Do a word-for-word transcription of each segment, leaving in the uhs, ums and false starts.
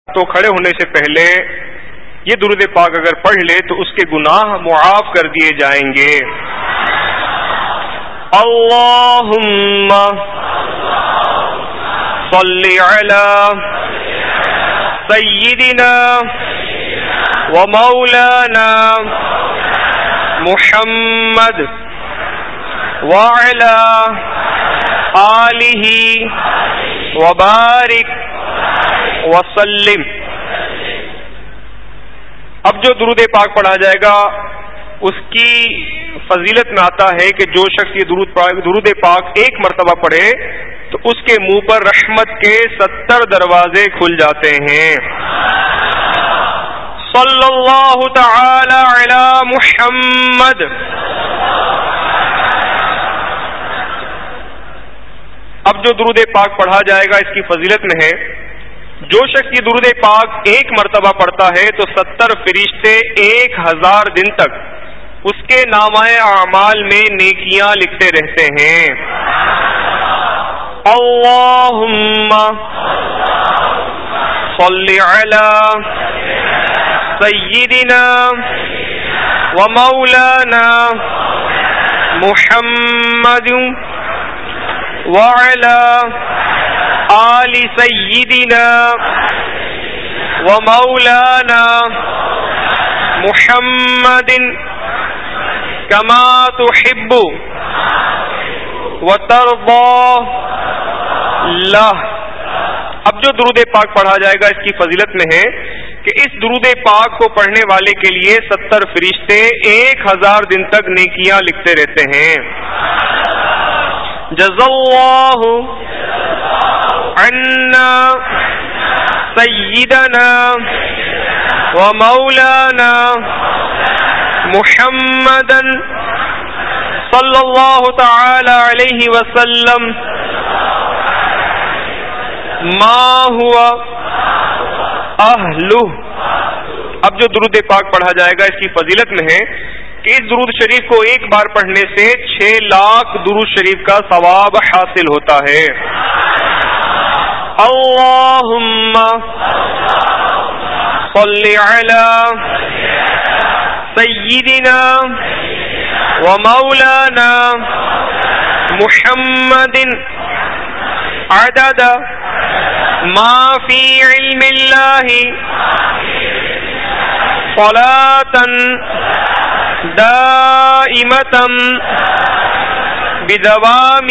تو کھڑے ہونے سے پہلے یہ درود پاک اگر پڑھ لے تو اس کے گناہ معاف کر دیے جائیں گے. اللہم صلی علی سیدنا و مولانا محمد وعلی آلہ وبارک وسلم. اب جو درود پاک پڑھا جائے گا اس کی فضیلت میں آتا ہے کہ جو شخص یہ درود پاک درود پاک ایک مرتبہ پڑھے تو اس کے منہ پر رحمت کے ستر دروازے کھل جاتے ہیں. صلی اللہ تعالی علی محمد. اب جو درود پاک پڑھا جائے گا اس کی فضیلت میں ہے جو شخص یہ درود پاک ایک مرتبہ پڑھتا ہے تو ستر فرشتے ایک ہزار دن تک اس کے نامہ اعمال میں نیکیاں لکھتے رہتے ہیں. اللہم صلی علی سیدنا و مولانا محمد وعلی آل سیدنا و مولانا محمد کما تحب و ترضی اللہ. اب جو درود پاک پڑھا جائے گا اس کی فضیلت میں ہے کہ اس درود پاک کو پڑھنے والے کے لیے ستر فرشتے ایک ہزار دن تک نیکیاں لکھتے رہتے ہیں. جزا اللہ عنا سیدنا و مولانا محمد صلی اللہ تعالی علیہ وسلم ما ہوا اہلہ. اب جو درود پاک پڑھا جائے گا اس کی فضیلت میں ہے کہ اس درود شریف کو ایک بار پڑھنے سے چھ لاکھ درود شریف کا ثواب حاصل ہوتا ہے. اللہم صلی علی سیدنا و مولانا محمد عدد ما فی علم اللہ صلاة دائمة بدوام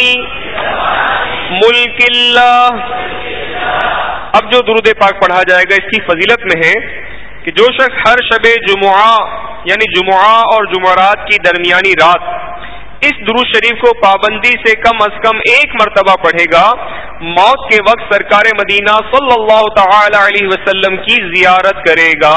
ملک اللہ. اب جو درود پاک پڑھا جائے گا اس کی فضیلت میں ہے کہ جو شخص ہر شب جمعہ یعنی جمعہ اور جمعرات کی درمیانی رات اس درود شریف کو پابندی سے کم از کم ایک مرتبہ پڑھے گا موت کے وقت سرکار مدینہ صلی اللہ تعالی علیہ وسلم کی زیارت کرے گا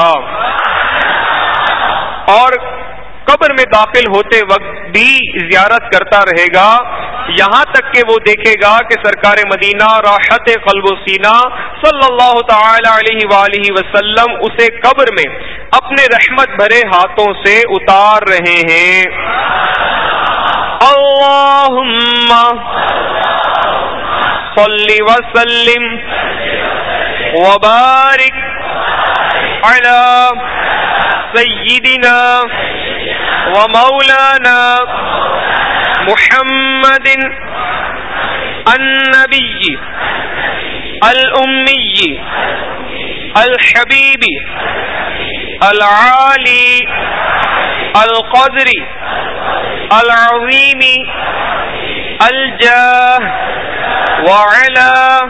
اور قبر میں داخل ہوتے وقت بھی زیارت کرتا رہے گا یہاں تک کہ وہ دیکھے گا کہ سرکار مدینہ راحت قلب و سینہ صلی اللہ تعالی علیہ وآلہ وسلم اسے قبر میں اپنے رحمت بھرے ہاتھوں سے اتار رہے ہیں. اللہم صلی وسلم وبارک علی سیدنا و مولانا محمد النبی الامی الحبیب العالی القدر العظیم الجاہ وعلی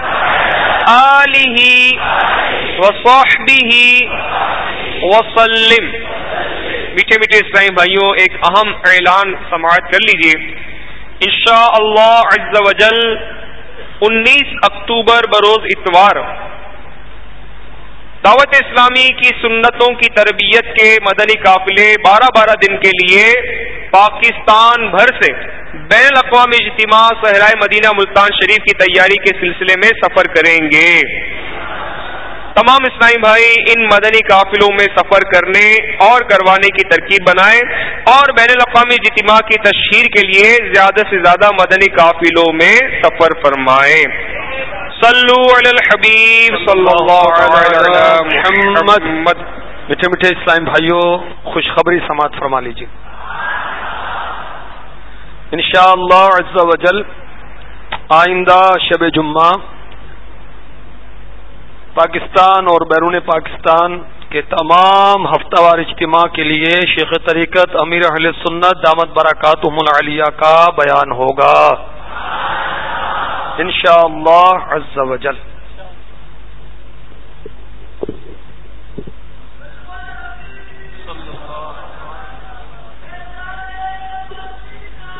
آلہ وصحبہ وسلم. میٹھے میٹھے اسلامی بھائیوں ایک اہم اعلان سماعت کر لیجئے. انشاءاللہ عز و جل انیس اکتوبر بروز اتوار دعوت اسلامی کی سنتوں کی تربیت کے مدنی قافلے بارہ بارہ دن کے لیے پاکستان بھر سے بین الاقوامی اجتماع صحرائے مدینہ ملتان شریف کی تیاری کے سلسلے میں سفر کریں گے. تمام اسلامی بھائی ان مدنی قافلوں میں سفر کرنے اور کروانے کی ترکیب بنائیں اور بین الاقوامی اجتماع کی تشہیر کے لیے زیادہ سے زیادہ مدنی قافلوں میں سفر فرمائیں. صلو علی الحبیب صلی اللہ علیہ وسلم. محمد. میٹھے میٹھے اسلام بھائیوں، خوشخبری سماعت فرما لیجیے. انشاءاللہ عز و جل آئندہ شب جمعہ پاکستان اور بیرون پاکستان کے تمام ہفتہ وار اجتماع کے لیے شیخ طریقت امیر اہل سنت دامت برکاتہم العالیہ کا بیان ہوگا انشاءاللہ عز و جل.